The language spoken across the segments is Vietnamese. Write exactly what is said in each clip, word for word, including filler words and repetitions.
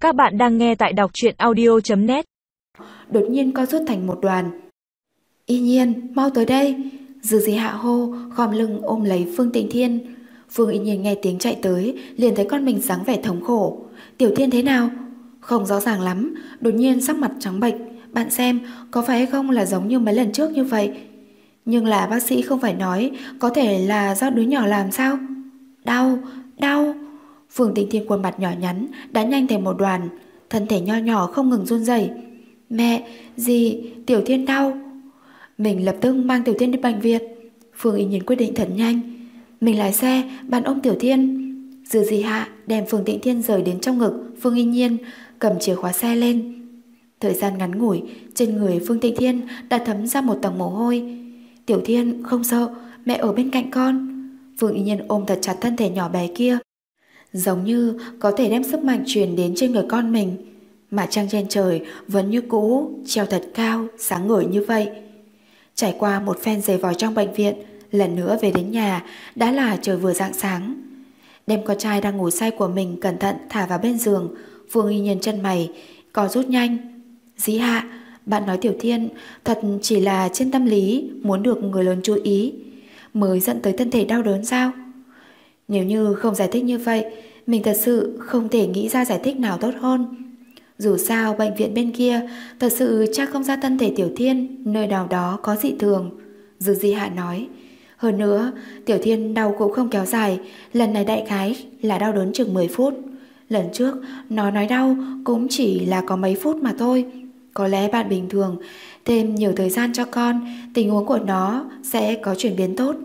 Các bạn đang nghe tại đọc truyện audio chấm net. Đột nhiên co rút thành một đoàn. Y Nhiên, mau tới đây. Dư Di Hạ hô, khom lưng ôm lấy Phương Tịnh Thiên. Phương Y Nhiên nghe tiếng chạy tới, liền thấy con mình dáng vẻ thống khổ. Tiểu Thiên thế nào? Không rõ ràng lắm, đột nhiên sắc mặt trắng bệch. Bạn xem, có phải hay không là giống như mấy lần trước như vậy? Nhưng là bác sĩ không phải nói có thể là do đứa nhỏ làm sao? Đau, đau. Phương Tịnh Thiên khuôn mặt nhỏ nhắn đã nhanh thành một đoàn, thân thể nho nhỏ không ngừng run rẩy. Mẹ, dì, Tiểu Thiên đau. Mình lập tức mang Tiểu Thiên đi bệnh viện. Phương Y Nhiên quyết định thật nhanh. Mình lái xe, bạn ôm Tiểu Thiên. Dư Di Hạ đem Phương Tịnh Thiên rời đến trong ngực Phương Y Nhiên, cầm chìa khóa xe lên. Thời gian ngắn ngủi, trên người Phương Tịnh Thiên đã thấm ra một tầng mồ hôi. Tiểu Thiên không sợ, mẹ ở bên cạnh con. Phương Y Nhiên ôm thật chặt thân thể nhỏ bé kia, giống như có thể đem sức mạnh truyền đến trên người con mình. Mà trăng trên trời vẫn như cũ, treo thật cao, sáng ngời như vậy. Trải qua một phen giày vò trong bệnh viện, lần nữa về đến nhà đã là trời vừa rạng sáng. Đem con trai đang ngủ say của mình cẩn thận thả vào bên giường, Phương Y Nhiên chân mày co rút nhanh. Dĩ Hạ, bạn nói Tiểu Thiên thật chỉ là trên tâm lý muốn được người lớn chú ý mới dẫn tới thân thể đau đớn sao? Nếu như không giải thích như vậy, mình thật sự không thể nghĩ ra giải thích nào tốt hơn. Dù sao bệnh viện bên kia thật sự chắc không ra thân thể Tiểu Thiên nơi nào đó có dị thường. Dư Di Hạ nói. Hơn nữa, Tiểu Thiên đau cũng không kéo dài, lần này đại khái là đau đớn chừng mười phút. Lần trước nó nói đau cũng chỉ là có mấy phút mà thôi. Có lẽ bạn bình thường thêm nhiều thời gian cho con, tình huống của nó sẽ có chuyển biến tốt.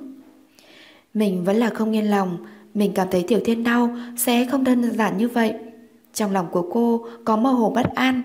Mình vẫn là không yên lòng. Mình cảm thấy Tiểu Thiên đau sẽ không đơn giản như vậy. Trong lòng của cô có mơ hồ bất an.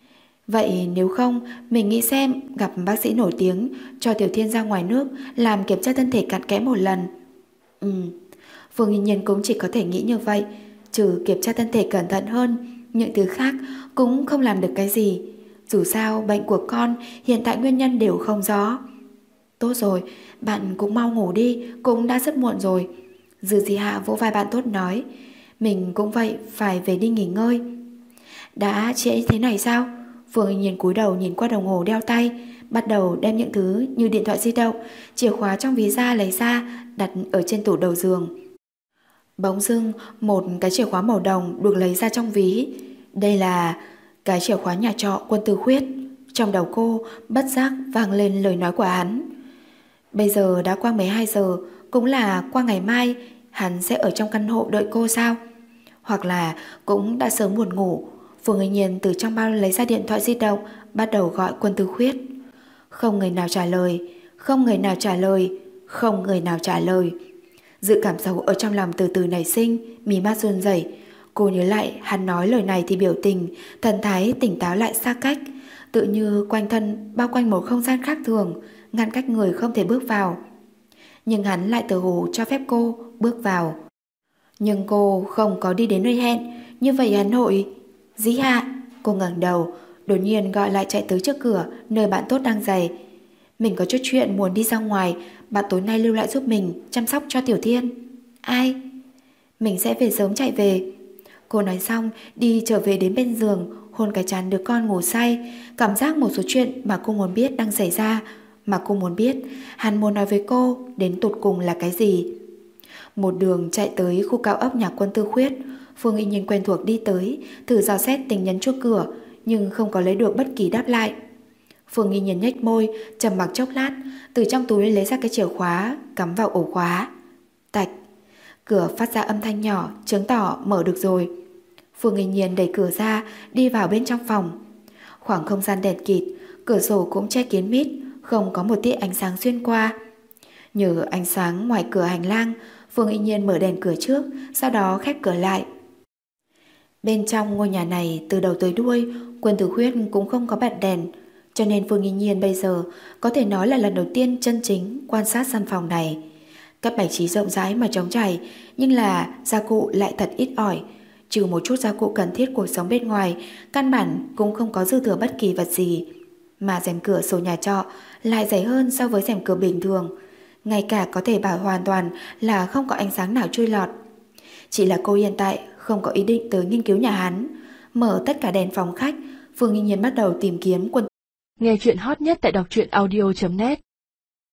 Vậy nếu không, mình nghĩ xem gặp bác sĩ nổi tiếng, cho Tiểu Thiên ra ngoài nước làm kiểm tra thân thể cặn kẽ một lần. Ừ, Phương Y Nhiên cũng chỉ có thể nghĩ như vậy. Trừ kiểm tra thân thể cẩn thận hơn, những thứ khác cũng không làm được cái gì. Dù sao bệnh của con hiện tại nguyên nhân đều không rõ. Tốt rồi, bạn cũng mau ngủ đi, cũng đã rất muộn rồi. Dư Di Hạ vỗ vai bạn tốt nói. Mình cũng vậy, phải về đi nghỉ ngơi. Đã trễ thế này sao? Phương Y Nhiên cúi đầu nhìn qua đồng hồ đeo tay, bắt đầu đem những thứ như điện thoại di động, chìa khóa trong ví da lấy ra, đặt ở trên tủ đầu giường. Bỗng dưng một cái chìa khóa màu đồng được lấy ra trong ví. Đây là cái chìa khóa nhà trọ Quân Tư Khuyết. Trong đầu cô bất giác vang lên lời nói của hắn. Bây giờ đã qua mười hai giờ, cũng là qua ngày mai hắn sẽ ở trong căn hộ đợi cô sao? Hoặc là cũng đã sớm buồn ngủ. Phương Y Nhiên từ trong bao lấy ra điện thoại di động, bắt đầu gọi Quân Tư Khuyết. Không người nào trả lời, không người nào trả lời, không người nào trả lời. Dự cảm xấu ở trong lòng từ từ nảy sinh, mí mắt run rẩy. Cô nhớ lại hắn nói lời này thì biểu tình, thần thái tỉnh táo lại xa cách, tự như quanh thân bao quanh một không gian khác thường, ngăn cách người không thể bước vào. Nhưng hắn lại tự hồ cho phép cô bước vào. Nhưng cô không có đi đến nơi hẹn. Như vậy hắn hội. Dĩ Hạ. Cô ngẩng đầu, đột nhiên gọi lại chạy tới trước cửa nơi bạn tốt đang giày. Mình có chút chuyện muốn đi ra ngoài, bạn tối nay lưu lại giúp mình chăm sóc cho Tiểu Thiên. Ai? Mình sẽ về sớm chạy về. Cô nói xong đi trở về đến bên giường, hôn cái trán đứa con ngủ say. Cảm giác một số chuyện mà cô muốn biết đang xảy ra, mà cô muốn biết hắn muốn nói với cô đến tột cùng là cái gì. Một đường chạy tới khu cao ốc nhà Quân Tư Khuyết. Phương Y Nhiên quen thuộc đi tới, thử dò xét tình nhắn chuông cửa, nhưng không có lấy được bất kỳ đáp lại. Phương Y Nhiên nhếch môi, trầm mặc chốc lát, từ trong túi lấy ra cái chìa khóa, cắm vào ổ khóa. Tạch. Cửa phát ra âm thanh nhỏ, chứng tỏ mở được rồi. Phương Y Nhiên đẩy cửa ra, đi vào bên trong phòng. Khoảng không gian đèn kịt, cửa sổ cũng che kín mít, không có một tia ánh sáng xuyên qua. Nhờ ánh sáng ngoài cửa hành lang, Phương Y Nhiên mở đèn cửa trước, sau đó khép cửa lại. Bên trong ngôi nhà này từ đầu tới đuôi, Quân Tư Khuyết cũng không có bật đèn, cho nên Phương Y Nhiên bây giờ có thể nói là lần đầu tiên chân chính quan sát căn phòng này. Các bài trí rộng rãi mà trống trải, nhưng là gia cụ lại thật ít ỏi. Trừ một chút gia cụ cần thiết cuộc sống bên ngoài, căn bản cũng không có dư thừa bất kỳ vật gì. Mà rèm cửa sổ nhà trọ lại dày hơn so với rèm cửa bình thường, ngay cả có thể bảo hoàn toàn là không có ánh sáng nào chui lọt. Chỉ là cô hiện tại không có ý định tới nghiên cứu nhà hắn. Mở tất cả đèn phòng khách, Phương Yên Nhiên bắt đầu tìm kiếm quần. Nghe chuyện hot nhất tại đọc truyện audio chấm net.